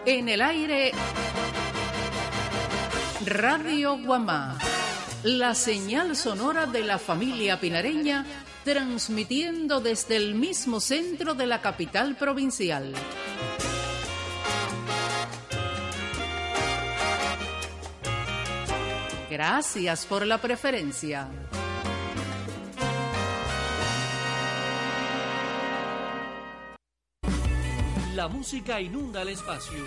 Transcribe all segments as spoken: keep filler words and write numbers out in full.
En el aire, Radio Guamá, la señal sonora de la familia pinareña, transmitiendo desde el mismo centro de la capital provincial. Gracias por la preferencia. La música inunda el espacio.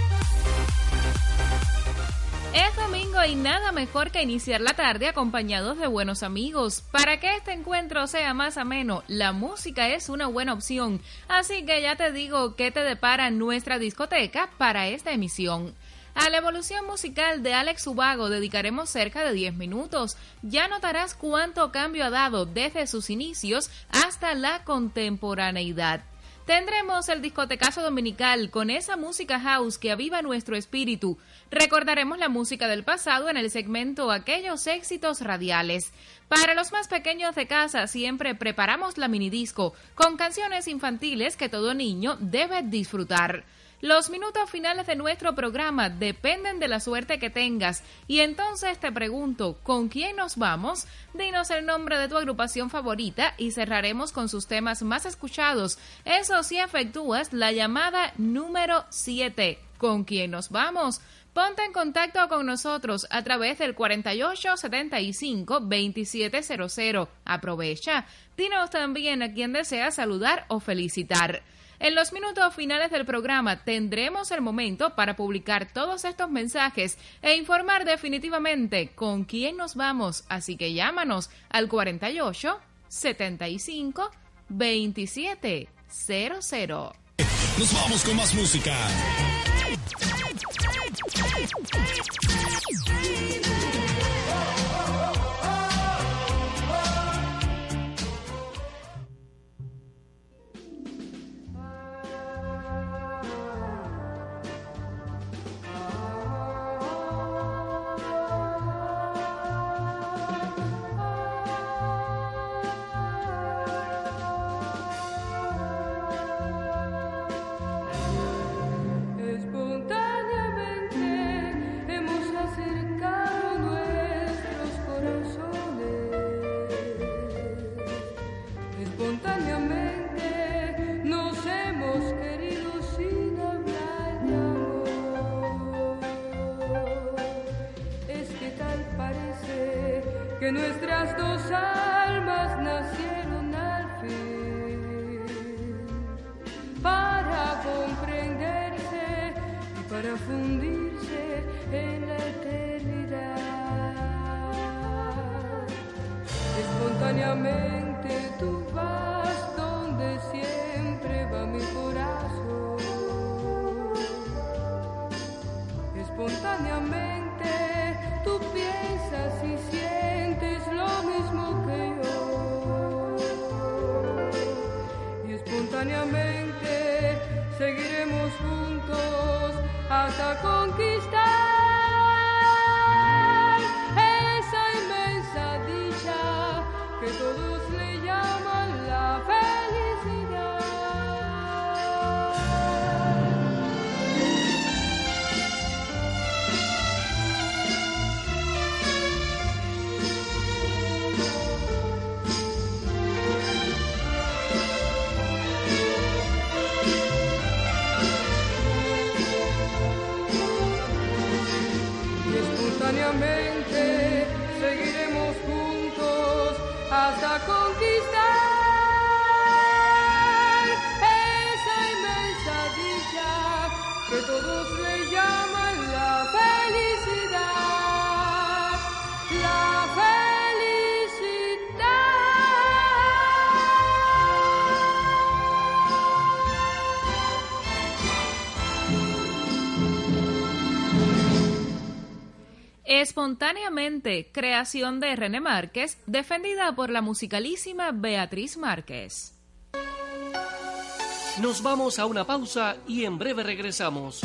Es domingo y nada mejor que iniciar la tarde acompañados de buenos amigos. Para que este encuentro sea más ameno, la música es una buena opción. Así que ya te digo qué te depara nuestra discoteca para esta emisión. A la evolución musical de Alex Ubago dedicaremos cerca de diez minutos. Ya notarás cuánto cambio ha dado desde sus inicios hasta la contemporaneidad. Tendremos el discotecazo dominical con esa música house que aviva nuestro espíritu. Recordaremos la música del pasado en el segmento Aquellos éxitos radiales. Para los más pequeños de casa siempre preparamos la minidisco con canciones infantiles que todo niño debe disfrutar. Los minutos finales de nuestro programa dependen de la suerte que tengas. Y entonces te pregunto, ¿con quién nos vamos? Dinos el nombre de tu agrupación favorita y cerraremos con sus temas más escuchados. Eso sí, efectúas la llamada número siete. ¿Con quién nos vamos? Ponte en contacto con nosotros a través del cuarenta y ocho setenta y cinco veintisiete cero cero. Aprovecha. Dinos también a quién deseas saludar o felicitar. En los minutos finales del programa tendremos el momento para publicar todos estos mensajes e informar definitivamente con quién nos vamos. Así que llámanos al cuarenta y ocho setenta y cinco veintisiete cero cero. Nos vamos con más música. Que nuestras dos almas nacieron al fin para comprenderse y para fundirse en la eternidad. Espontáneamente tú vas donde siempre va mi corazón. Espontáneamente tú piensas y sientes lo mismo que yo, y espontáneamente seguiremos juntos hasta conquistar esa inmensa dicha que todos le llaman la felicidad. Espontáneamente seguiremos juntos hasta conquistar esa inmensa dicha que todos le llaman la felicidad, la Espontáneamente, creación de René Márquez, defendida por la musicalísima Beatriz Márquez. Nos vamos a una pausa y en breve regresamos.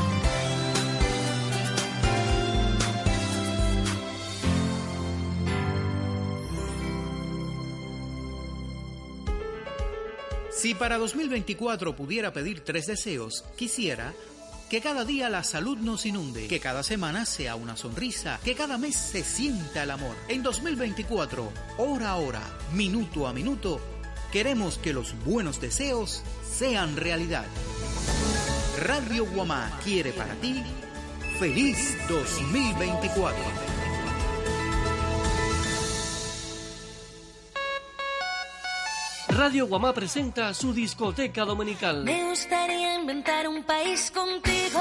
Si para dos mil veinticuatro pudiera pedir tres deseos, quisiera Que cada día la salud nos inunde, que cada semana sea una sonrisa, que cada mes se sienta el amor. En dos mil veinticuatro, hora a hora, minuto a minuto, queremos que los buenos deseos sean realidad. Radio Guamá quiere para ti feliz dos mil veinticuatro. Radio Guamá presenta su discoteca dominical. Me gustaría inventar un país contigo.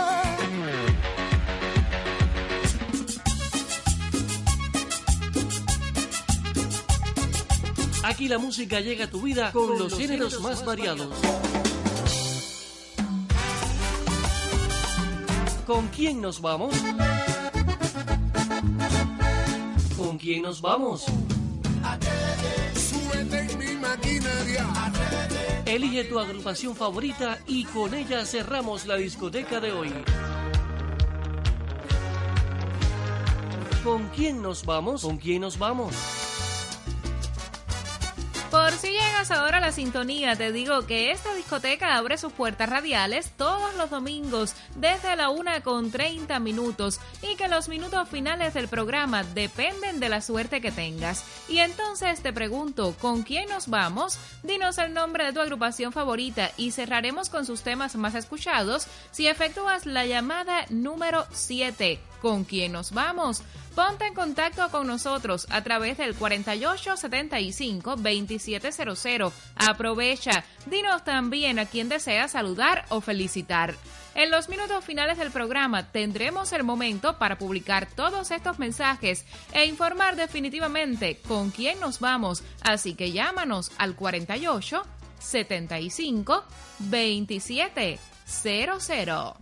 Aquí la música llega a tu vida con, con los, los géneros, géneros más, más variados. ¿Con quién nos vamos? ¿Con quién nos vamos? Elige tu agrupación favorita y con ella cerramos la discoteca de hoy. ¿Con quién nos vamos? ¿Con quién nos vamos? Por si llegas ahora a la sintonía, te digo que esta discoteca abre sus puertas radiales todos los domingos desde la una con treinta minutos y que los minutos finales del programa dependen de la suerte que tengas. Y entonces te pregunto, ¿con quién nos vamos? Dinos el nombre de tu agrupación favorita y cerraremos con sus temas más escuchados si efectúas la llamada número siete. ¿Con quién nos vamos? Ponte en contacto con nosotros a través del cuarenta y ocho setenta y cinco veintisiete cero cero. Aprovecha, dinos también a quién deseas saludar o felicitar. En los minutos finales del programa tendremos el momento para publicar todos estos mensajes e informar definitivamente con quién nos vamos. Así que llámanos al cuarenta y ocho setenta y cinco veintisiete cero cero.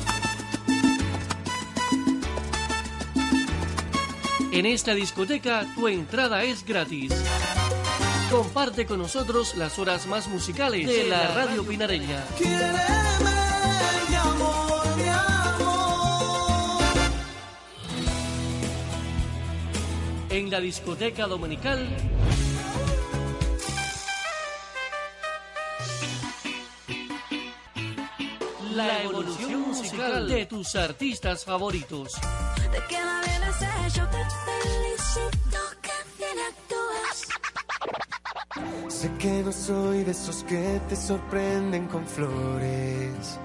En esta discoteca tu entrada es gratis. Comparte con nosotros las horas más musicales de la radio pinareña. Quiéreme, mi amor, mi amor. En la discoteca dominical, la evolución musical de tus artistas favoritos. De que la vida se yo te felicito, que bien actúas. Sé que no soy de esos que te sorprenden con flores.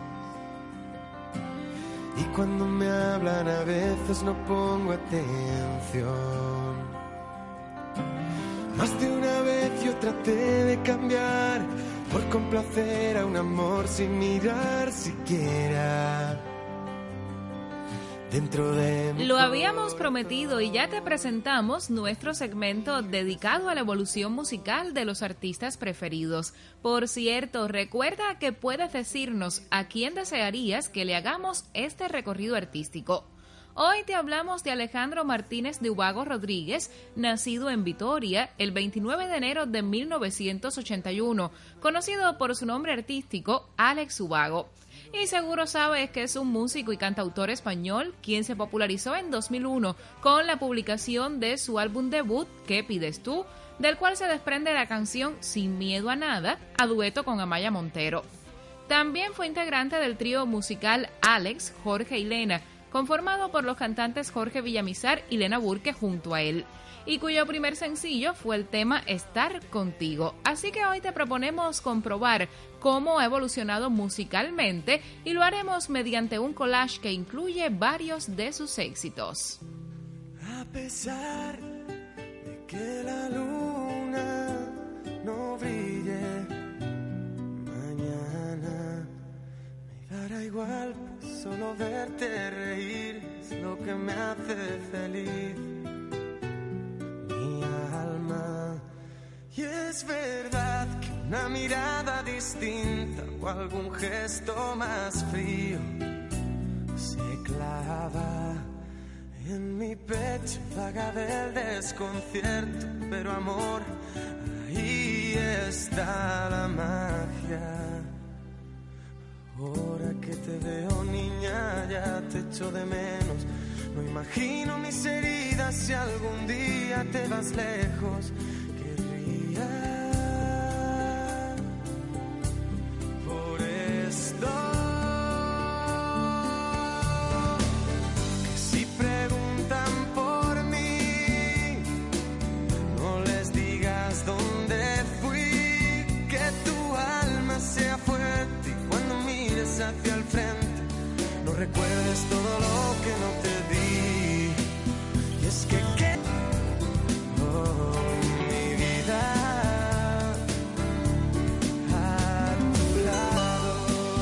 Y cuando me hablan a veces no pongo atención. Más de una vez yo traté de cambiar por complacer a un amor sin mirar siquiera dentro de mi Lo habíamos prometido y ya te presentamos nuestro segmento dedicado a la evolución musical de los artistas preferidos. Por cierto, recuerda que puedes decirnos a quién desearías que le hagamos este recorrido artístico. Hoy te hablamos de Alejandro Martínez de Ubago Rodríguez, nacido en Vitoria el veintinueve de enero de mil novecientos ochenta y uno, conocido por su nombre artístico Alex Ubago. Y seguro sabes que es un músico y cantautor español quien se popularizó en dos mil uno con la publicación de su álbum debut ¿Qué pides tú?, del cual se desprende la canción Sin miedo a nada, a dueto con Amaya Montero. También fue integrante del trío musical Alex, Jorge y Lena, conformado por los cantantes Jorge Villamizar y Lena Burke junto a él, y cuyo primer sencillo fue el tema Estar Contigo. Así que hoy te proponemos comprobar cómo ha evolucionado musicalmente y lo haremos mediante un collage que incluye varios de sus éxitos. A pesar de que la luna no brille mañana, me dará igual, pues solo verte reír es lo que me hace feliz. Mi alma. Y es verdad que una mirada distinta o algún gesto más frío se clava en mi pecho, vaga del desconcierto, pero amor, ahí está la magia. Ahora que te veo, niña, ya te echo de menos. No imagino mis heridas si algún día te vas lejos. Querría por esto hacia el frente, no recuerdes todo lo que no te di. Y es que, ¿qué? Oh, mi vida a tu lado.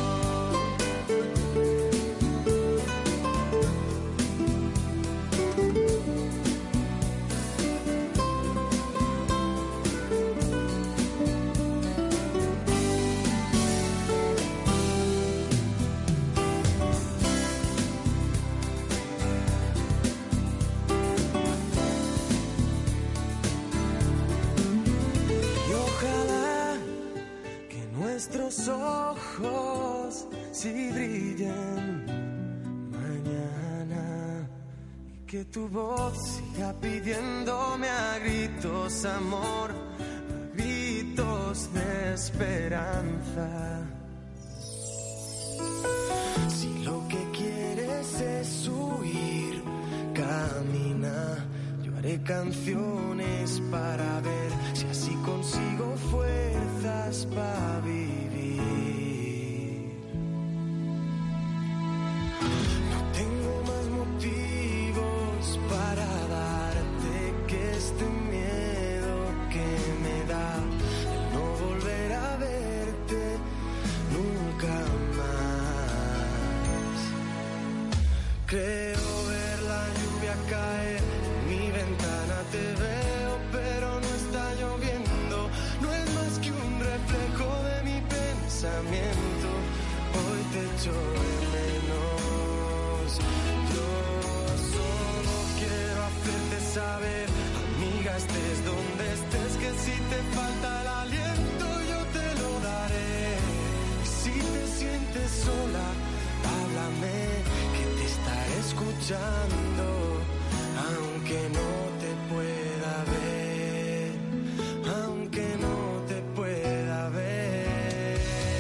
Nuestros ojos si brillen mañana y que tu voz siga pidiéndome a gritos amor, a gritos de esperanza. Si lo que quieres es huir, camina. Yo haré canciones para ver si así consigo fuerzas para vivir. No tengo más motivos para darte que este miedo que me da el no volver a verte nunca más. Creo ver la lluvia caer. Te veo, pero no está lloviendo. No es más que un reflejo de mi pensamiento. Hoy te echo de menos. Yo solo quiero hacerte saber, amiga, estés donde estés, que si te falta el aliento yo te lo daré. Y si te sientes sola, háblame, que te estaré escuchando, aunque no te pueda ver, aunque no te pueda ver.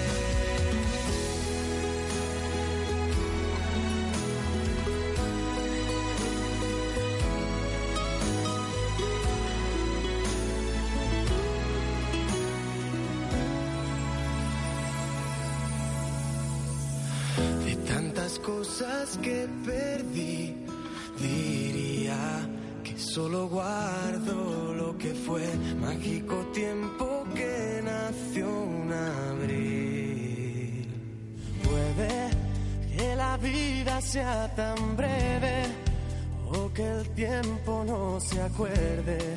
De tantas cosas que perdí, diría que solo guardo lo que fue mágico tiempo que nació un abril. Puede que la vida sea tan breve o que el tiempo no se acuerde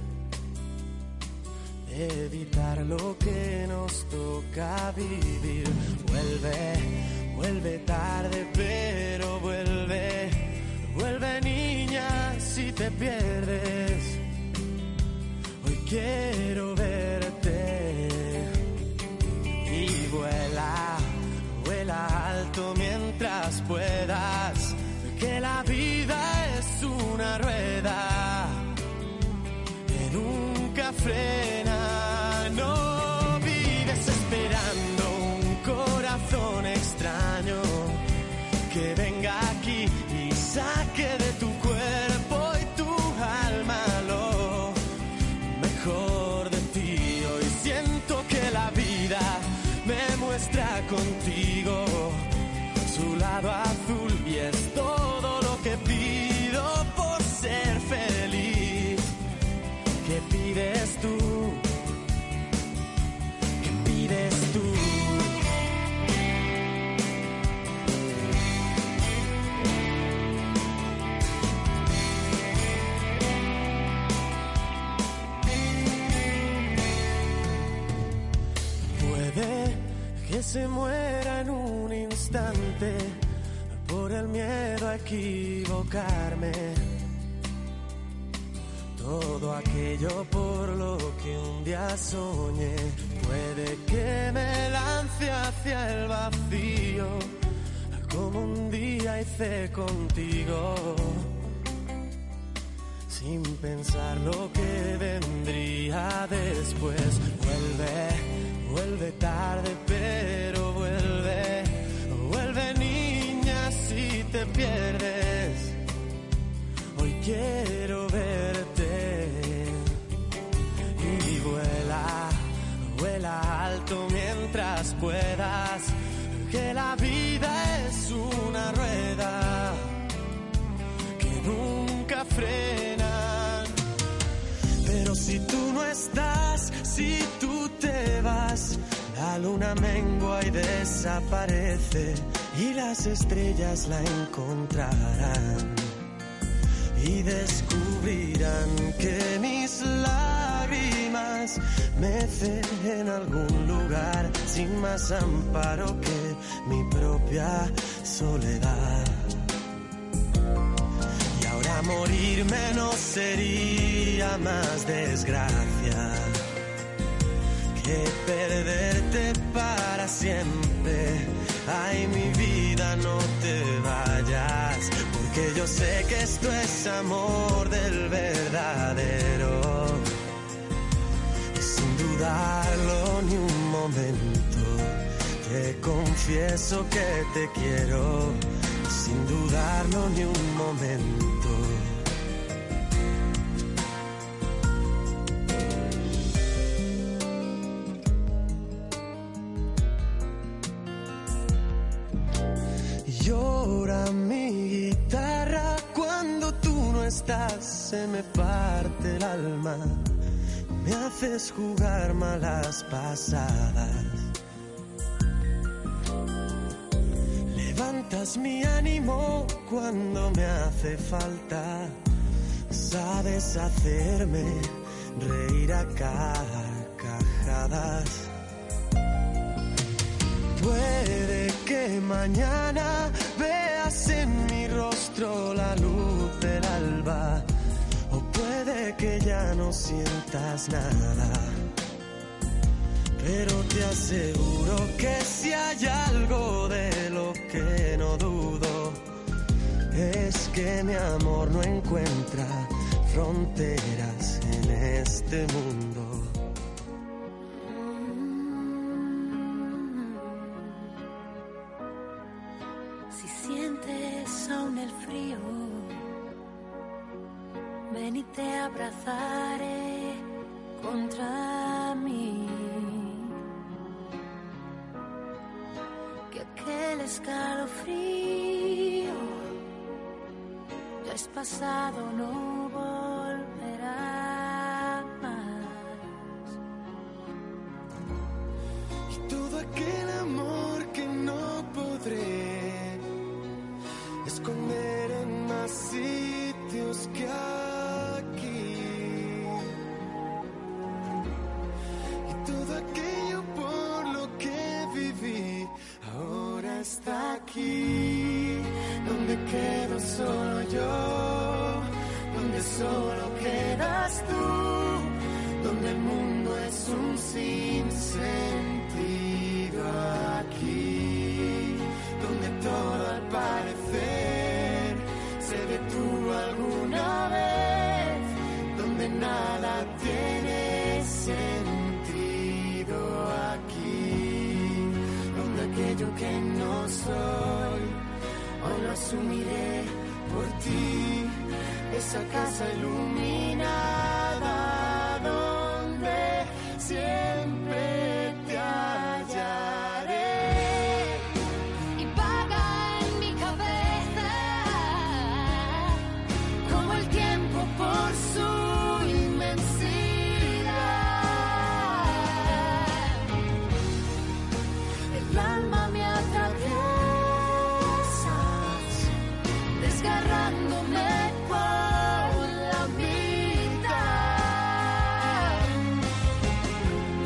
de evitar lo que nos toca vivir. Vuelve, vuelve tarde, pero vuelve. Vuelve, niña, si te pierdes. Hoy quiero verte. Y vuela, vuela alto mientras puedas, que la vida es una rueda que nunca frena. No vives esperando un corazón extraño que venga aquí y saque de tu cuerpo y tu alma lo mejor de ti. Hoy siento que la vida me muestra contigo su lado azul y es todo lo que pido por ser feliz. ¿Qué pides tú? ¿Qué pides tú? Que se muera en un instante por el miedo a equivocarme. Todo aquello por lo que un día soñé, puede que me lance hacia el vacío, como un día hice contigo, sin pensar lo que vendría después. Vuelve. Vuelve tarde, pero vuelve. Vuelve, niña, si te pierdes. Hoy quiero verte. Y vuela, vuela alto mientras puedas, que la vida es una rueda que nunca frena. Pero si tú no estás, si tú te vas, la luna mengua y desaparece y las estrellas la encontrarán y descubrirán que mis lágrimas mecen en algún lugar sin más amparo que mi propia soledad. Y ahora morirme no sería más desgracia que perderte para siempre. Ay, mi vida, no te vayas, porque yo sé que esto es amor del verdadero. Y sin dudarlo ni un momento, te confieso que te quiero. Sin dudarlo ni un momento. Llora mi guitarra cuando tú no estás, se me parte el alma, me haces jugar malas pasadas. Levantas mi ánimo cuando me hace falta, sabes hacerme reír a carcajadas. Puede que mañana veas en mi rostro la luz del alba, o puede que ya no sientas nada. Pero te aseguro que si hay algo de lo que no dudo, es que mi amor no encuentra fronteras en este mundo. Ven y te abrazaré contra mí, que aquel escalofrío ya es pasado, no volverá más. Y todo aquel amor que no podré esconder en más sitios que aquí, y todo aquello por lo que viví ahora está aquí, donde quedo solo yo, donde solo quedas tú, donde el mundo es un sinsentido aquí, donde todo al parecer se detuvo alguna vez, donde nada tiene sentido aquí, donde aquello que no soy hoy lo asumiré por ti, esa casa iluminada donde siempre te hallaré. Y vaga en mi cabeza como el tiempo por su inmensidad. El alma me atraviesas, desgarrándome por la mitad.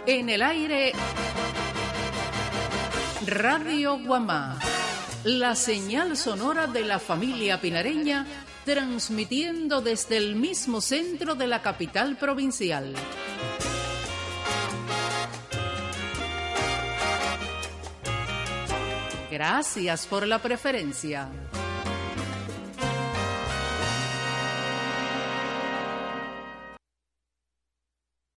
En el aire, Radio Guamá, la señal sonora de la familia pinareña, transmitiendo desde el mismo centro de la capital provincial. Gracias por la preferencia.